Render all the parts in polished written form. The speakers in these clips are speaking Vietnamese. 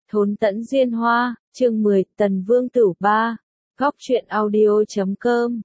Thốn tẫn duyên hoa, chương 10, Tần Vương Tử 3, góc truyện audio.com.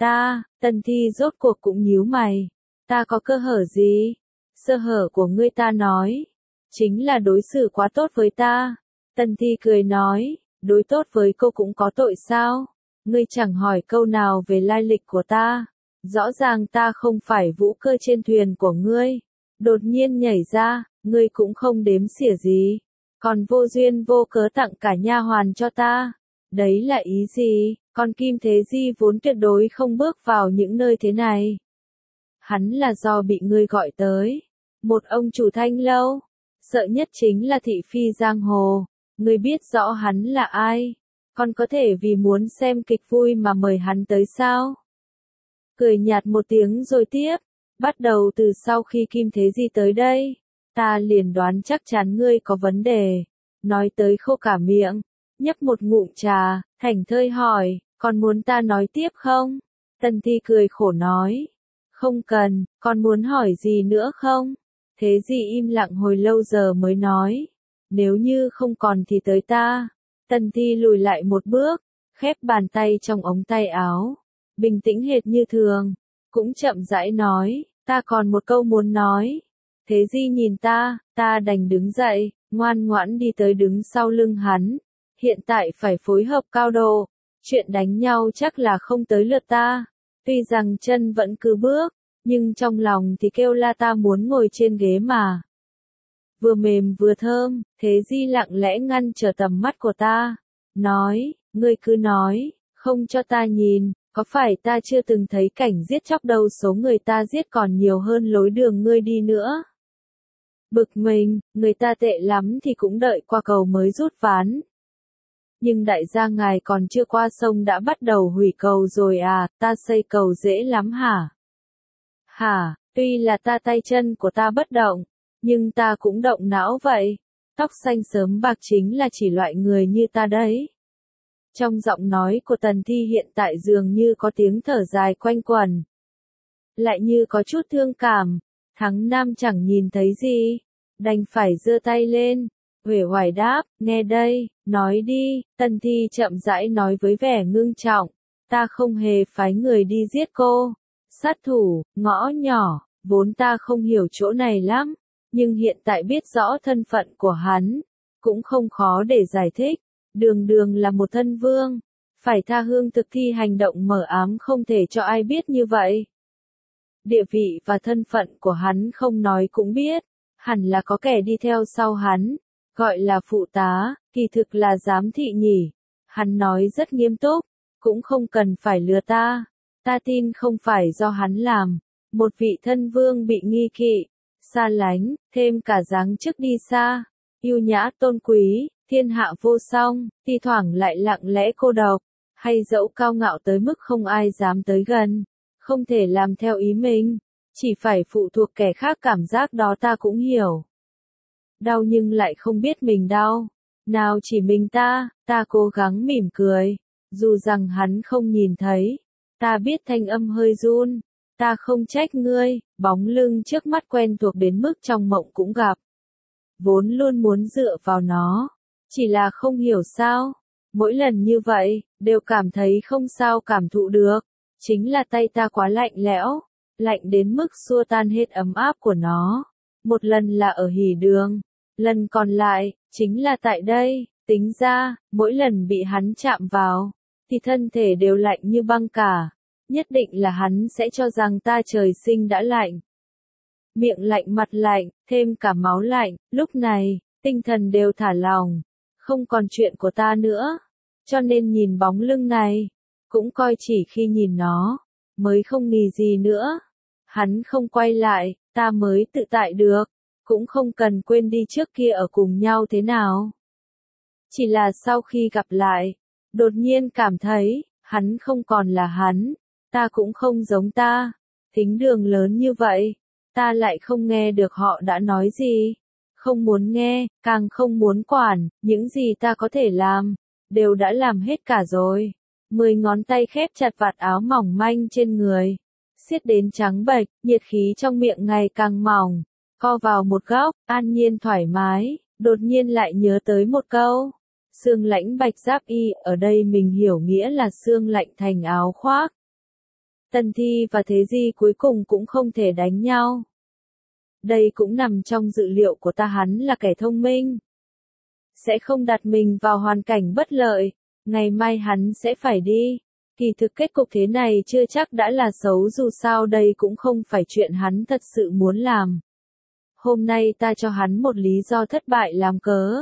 Tần Thi rốt cuộc cũng nhíu mày. Ta có cơ hở gì? Sơ hở của ngươi ta nói. Chính là đối xử quá tốt với ta. Tần Thi cười nói, đối tốt với cô cũng có tội sao? Ngươi chẳng hỏi câu nào về lai lịch của ta. Rõ ràng ta không phải vũ cơ trên thuyền của ngươi. Đột nhiên nhảy ra, ngươi cũng không đếm xỉa gì. Còn vô duyên vô cớ tặng cả nha hoàn cho ta. Đấy là ý gì? Con Kim Thế Di vốn tuyệt đối không bước vào những nơi thế này. Hắn là do bị ngươi gọi tới. Một ông chủ thanh lâu. Sợ nhất chính là thị phi giang hồ. Ngươi biết rõ hắn là ai. Còn có thể vì muốn xem kịch vui mà mời hắn tới sao? Cười nhạt một tiếng rồi tiếp. Bắt đầu từ sau khi Kim Thế Di tới đây. Ta liền đoán chắc chắn ngươi có vấn đề. Nói tới khô cả miệng. Nhấp một ngụm trà, thảnh thơi hỏi, còn muốn ta nói tiếp không? Tần Thi cười khổ nói. Không cần, còn muốn hỏi gì nữa không? Thế Di im lặng hồi lâu giờ mới nói. Nếu như không còn thì tới ta. Tần Thi lùi lại một bước, khép bàn tay trong ống tay áo. Bình tĩnh hệt như thường. Cũng chậm rãi nói, ta còn một câu muốn nói. Thế Di nhìn ta đành đứng dậy, ngoan ngoãn đi tới đứng sau lưng hắn. Hiện tại phải phối hợp cao độ, chuyện đánh nhau chắc là không tới lượt ta. Tuy rằng chân vẫn cứ bước, nhưng trong lòng thì kêu la ta muốn ngồi trên ghế mà. Vừa mềm vừa thơm, Thế Di lặng lẽ ngăn trở tầm mắt của ta. Nói, ngươi cứ nói, không cho ta nhìn, có phải ta chưa từng thấy cảnh giết chóc đâu, số người ta giết còn nhiều hơn lối đường ngươi đi nữa. Bực mình, người ta tệ lắm thì cũng đợi qua cầu mới rút ván. Nhưng đại gia ngài còn chưa qua sông đã bắt đầu hủy cầu rồi à, ta xây cầu dễ lắm hả? Hả, tuy là ta tay chân của ta bất động, nhưng ta cũng động não vậy. Tóc xanh sớm bạc chính là chỉ loại người như ta đấy. Trong giọng nói của Tần Thi hiện tại dường như có tiếng thở dài quanh quẩn. Lại như có chút thương cảm, Thắng Nam chẳng nhìn thấy gì, đành phải giơ tay lên. Uể oải đáp, nghe đây, nói đi. Tần Thi chậm rãi nói với vẻ ngưng trọng, ta không hề phái người đi giết cô. Sát thủ, ngõ nhỏ, vốn ta không hiểu chỗ này lắm, nhưng hiện tại biết rõ thân phận của hắn, cũng không khó để giải thích. Đường đường là một thân vương, phải tha hương thực thi hành động mờ ám không thể cho ai biết như vậy. Địa vị và thân phận của hắn không nói cũng biết, hẳn là có kẻ đi theo sau hắn. Gọi là phụ tá, kỳ thực là giám thị nhỉ. Hắn nói rất nghiêm túc, cũng không cần phải lừa ta. Ta tin không phải do hắn làm. Một vị thân vương bị nghi kỵ, xa lánh, thêm cả dáng chức đi xa. Yêu nhã tôn quý, thiên hạ vô song, thi thoảng lại lặng lẽ cô độc. Hay dẫu cao ngạo tới mức không ai dám tới gần. Không thể làm theo ý mình, chỉ phải phụ thuộc kẻ khác, cảm giác đó ta cũng hiểu. Đau nhưng lại không biết mình đau. Nào chỉ mình ta cố gắng mỉm cười. Dù rằng hắn không nhìn thấy. Ta biết thanh âm hơi run. Ta không trách ngươi, bóng lưng trước mắt quen thuộc đến mức trong mộng cũng gặp. Vốn luôn muốn dựa vào nó. Chỉ là không hiểu sao. Mỗi lần như vậy, đều cảm thấy không sao cảm thụ được. Chính là tay ta quá lạnh lẽo. Lạnh đến mức xua tan hết ấm áp của nó. Một lần là ở hỉ đường. Lần còn lại, chính là tại đây. Tính ra, mỗi lần bị hắn chạm vào, thì thân thể đều lạnh như băng cả. Nhất định là hắn sẽ cho rằng ta trời sinh đã lạnh. Miệng lạnh, mặt lạnh, thêm cả máu lạnh. Lúc này, tinh thần đều thả lỏng. Không còn chuyện của ta nữa. Cho nên nhìn bóng lưng này, cũng coi chỉ khi nhìn nó, mới không nghỉ gì nữa. Hắn không quay lại, ta mới tự tại được. Cũng không cần quên đi trước kia ở cùng nhau thế nào. Chỉ là sau khi gặp lại, đột nhiên cảm thấy, hắn không còn là hắn, ta cũng không giống ta. Thính đường lớn như vậy, ta lại không nghe được họ đã nói gì. Không muốn nghe, càng không muốn quản, những gì ta có thể làm, đều đã làm hết cả rồi. 10 ngón tay khép chặt vạt áo mỏng manh trên người, siết đến trắng bệch, nhiệt khí trong miệng ngày càng mỏng. Co vào một góc, an nhiên thoải mái, Đột nhiên lại nhớ tới một câu. Xương lãnh bạch giáp y, ở đây mình hiểu nghĩa là xương lạnh thành áo khoác. Tần Thi và Thế Di cuối cùng cũng không thể đánh nhau. Đây cũng nằm trong dự liệu của ta, hắn là kẻ thông minh. Sẽ không đặt mình vào hoàn cảnh bất lợi, ngày mai hắn sẽ phải đi. Kỳ thực kết cục thế này chưa chắc đã là xấu, dù sao đây cũng không phải chuyện hắn thật sự muốn làm. Hôm nay ta cho hắn một lý do thất bại làm cớ.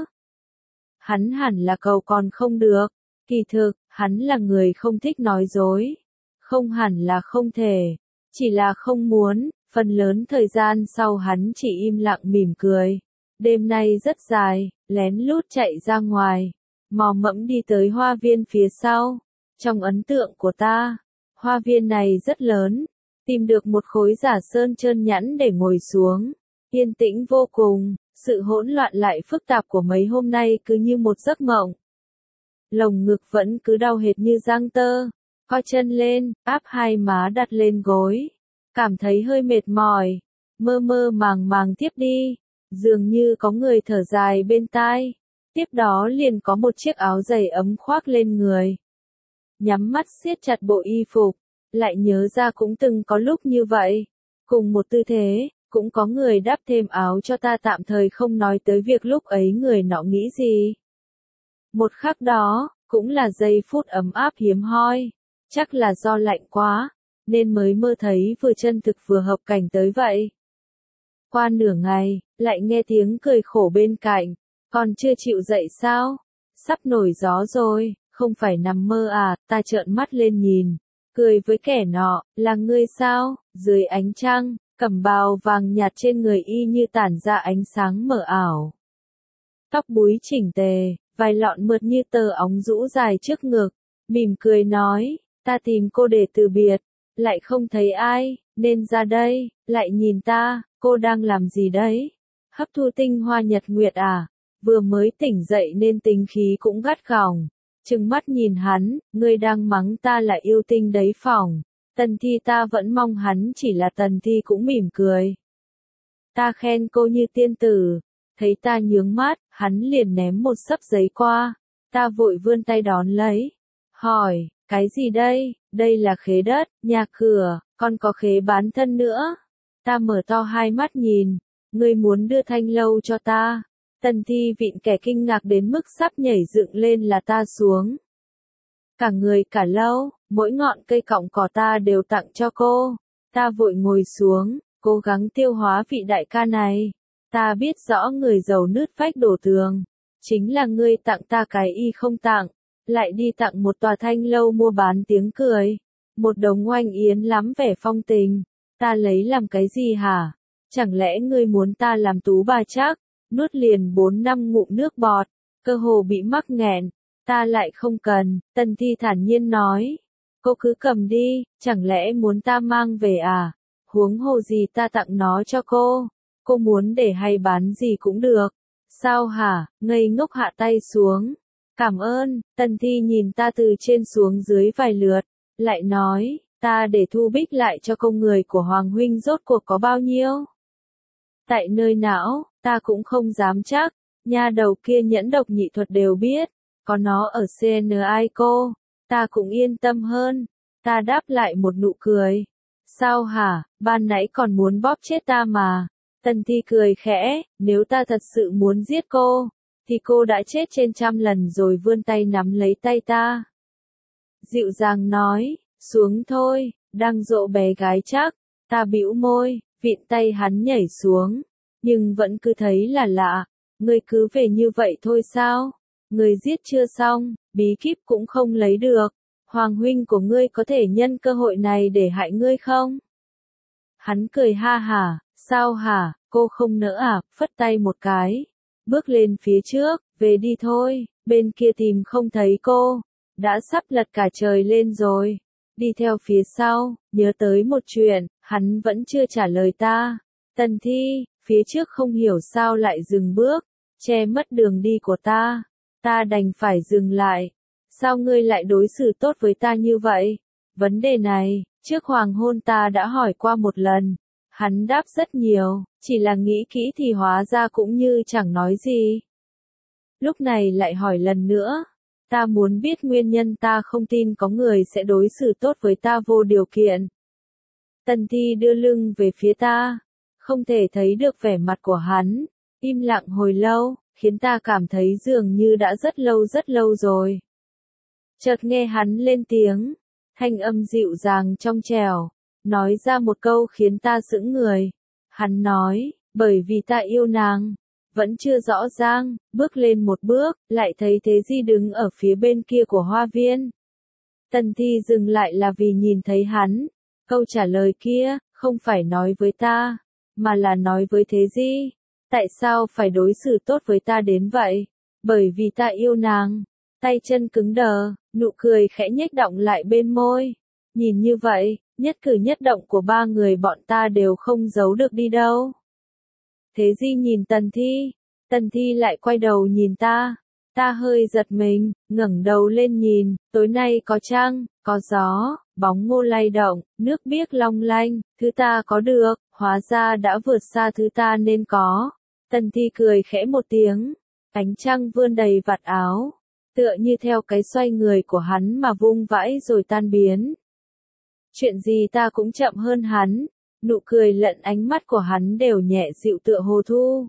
Hắn hẳn là cầu còn không được. Kỳ thực, hắn là người không thích nói dối. Không hẳn là không thể, chỉ là không muốn. Phần lớn thời gian sau hắn chỉ im lặng mỉm cười. Đêm nay rất dài, lén lút chạy ra ngoài, mò mẫm đi tới hoa viên phía sau. Trong ấn tượng của ta, hoa viên này rất lớn, tìm được một khối giả sơn trơn nhẵn để ngồi xuống. Yên tĩnh vô cùng, sự hỗn loạn lại phức tạp của mấy hôm nay cứ như một giấc mộng. Lồng ngực vẫn cứ đau hệt như giang tơ, co chân lên, áp hai má đặt lên gối. Cảm thấy hơi mệt mỏi, mơ mơ màng màng tiếp đi, dường như có người thở dài bên tai. Tiếp đó liền có một chiếc áo dày ấm khoác lên người. Nhắm mắt siết chặt bộ y phục, lại nhớ ra cũng từng có lúc như vậy. Cùng một tư thế, cũng có người đắp thêm áo cho ta, tạm thời không nói tới việc lúc ấy người nọ nghĩ gì. Một khắc đó, cũng là giây phút ấm áp hiếm hoi. Chắc là do lạnh quá, nên mới mơ thấy vừa chân thực vừa hợp cảnh tới vậy. Qua nửa ngày, lại nghe tiếng cười khổ bên cạnh. Còn chưa chịu dậy sao? Sắp nổi gió rồi, không phải nằm mơ à? Ta trợn mắt lên nhìn, cười với kẻ nọ, là ngươi sao? Dưới ánh trăng, cẩm bào vàng nhạt trên người y như tản ra ánh sáng mờ ảo. Tóc búi chỉnh tề, vài lọn mượt như tờ óng rũ dài trước ngực, mỉm cười nói, ta tìm cô để từ biệt, lại không thấy ai, nên ra đây, lại nhìn ta, cô đang làm gì đấy? Hấp thu tinh hoa nhật nguyệt à? Vừa mới tỉnh dậy nên tính khí cũng gắt gỏng. Trừng mắt nhìn hắn, ngươi đang mắng ta là yêu tinh đấy phỏng. Tần Thi ta vẫn mong hắn chỉ là Tần Thi cũng mỉm cười. Ta khen cô như tiên tử. Thấy ta nhướng mắt, hắn liền ném một xấp giấy qua. Ta vội vươn tay đón lấy. Hỏi, cái gì đây? Đây là khế đất, nhà cửa, còn có khế bán thân nữa. Ta mở to hai mắt nhìn. Ngươi muốn đưa thanh lâu cho ta. Tần Thi vịn kẻ kinh ngạc đến mức sắp nhảy dựng lên là ta xuống. Cả người cả lâu, mỗi ngọn cây cọng cỏ ta đều tặng cho cô. Ta vội ngồi xuống, cố gắng tiêu hóa vị đại ca này. Ta biết rõ người giàu nứt vách đổ tường. Chính là ngươi tặng ta cái y không tặng. Lại đi tặng một tòa thanh lâu mua bán tiếng cười. Một đống oanh yến lắm vẻ phong tình. Ta lấy làm cái gì hả? Chẳng lẽ ngươi muốn ta làm tú bà chắc? Nuốt liền 4-5 ngụm nước bọt, cơ hồ bị mắc nghẹn. Ta lại không cần, Tần Thi thản nhiên nói. Cô cứ cầm đi, chẳng lẽ muốn ta mang về à? Huống hồ gì ta tặng nó cho cô. Cô muốn để hay bán gì cũng được. Sao hả? Ngây ngốc hạ tay xuống. Cảm ơn. Tần Thi nhìn ta từ trên xuống dưới vài lượt, lại nói, ta để thu bích lại cho công người của Hoàng huynh rốt cuộc có bao nhiêu? Tại nơi não, ta cũng không dám chắc. Nha đầu kia nhẫn độc nhị thuật đều biết. Có nó ở CNI cô, ta cũng yên tâm hơn. Ta đáp lại một nụ cười. Sao hả, ban nãy còn muốn bóp chết ta mà. Tần Thi cười khẽ, nếu ta thật sự muốn giết cô, thì cô đã chết trên 100 lần rồi, vươn tay nắm lấy tay ta. Dịu dàng nói, xuống thôi, đang dỗ bé gái chắc. Ta bĩu môi, vịn tay hắn nhảy xuống, nhưng vẫn cứ thấy là lạ. Ngươi cứ về như vậy thôi sao? Ngươi giết chưa xong, bí kíp cũng không lấy được. Hoàng huynh của ngươi có thể nhân cơ hội này để hại ngươi không? Hắn cười ha hả, sao hả, cô không nỡ à? Phất tay một cái, bước lên phía trước, về đi thôi, bên kia tìm không thấy cô, đã sắp lật cả trời lên rồi. Đi theo phía sau, nhớ tới một chuyện, hắn vẫn chưa trả lời ta. Tần Thi, phía trước không hiểu sao lại dừng bước, che mất đường đi của ta. Ta đành phải dừng lại. Sao ngươi lại đối xử tốt với ta như vậy? Vấn đề này, trước hoàng hôn ta đã hỏi qua một lần. Hắn đáp rất nhiều, chỉ là nghĩ kỹ thì hóa ra cũng như chẳng nói gì. Lúc này lại hỏi lần nữa. Ta muốn biết nguyên nhân, ta không tin có người sẽ đối xử tốt với ta vô điều kiện. Tần Thi đưa lưng về phía ta, không thể thấy được vẻ mặt của hắn, im lặng hồi lâu, khiến ta cảm thấy dường như đã rất lâu rồi. Chợt nghe hắn lên tiếng, thanh âm dịu dàng trong trẻo, nói ra một câu khiến ta sững người. Hắn nói, bởi vì ta yêu nàng. Vẫn chưa rõ ràng, bước lên một bước, lại thấy Thế Di đứng ở phía bên kia của hoa viên. Tần Thi dừng lại là vì nhìn thấy hắn. Câu trả lời kia, không phải nói với ta, mà là nói với Thế Di. Tại sao phải đối xử tốt với ta đến vậy? Bởi vì ta yêu nàng. Tay chân cứng đờ, nụ cười khẽ nhếch động lại bên môi. Nhìn như vậy, nhất cử nhất động của ba người bọn ta đều không giấu được đi đâu. Thế Di nhìn Tần Thi lại quay đầu nhìn ta. Ta hơi giật mình, ngẩng đầu lên nhìn, tối nay có trăng, có gió, bóng ngô lay động, nước biếc long lanh, thứ ta có được, hóa ra đã vượt xa thứ ta nên có. Tần Thi cười khẽ một tiếng, ánh trăng vươn đầy vạt áo, tựa như theo cái xoay người của hắn mà vung vãi rồi tan biến. Chuyện gì ta cũng chậm hơn hắn, nụ cười lẫn ánh mắt của hắn đều nhẹ dịu tựa hồ thu.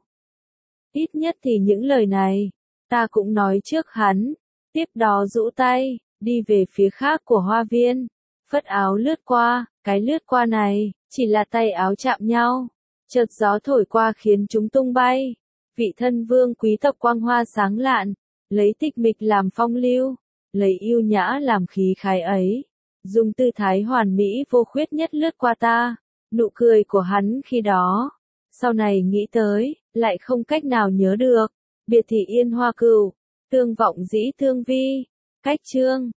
Ít nhất thì những lời này, ta cũng nói trước hắn, tiếp đó rũ tay, đi về phía khác của hoa viên, phất áo lướt qua, cái lướt qua này, chỉ là tay áo chạm nhau, chợt gió thổi qua khiến chúng tung bay, vị thân vương quý tộc quang hoa sáng lạn, lấy tịch mịch làm phong lưu, lấy yêu nhã làm khí khái ấy, dùng tư thái hoàn mỹ vô khuyết nhất lướt qua ta, nụ cười của hắn khi đó, sau này nghĩ tới, lại không cách nào nhớ được. Biệt thị Yên Hoa Cửu, tương vọng dĩ thương vi. Cách chương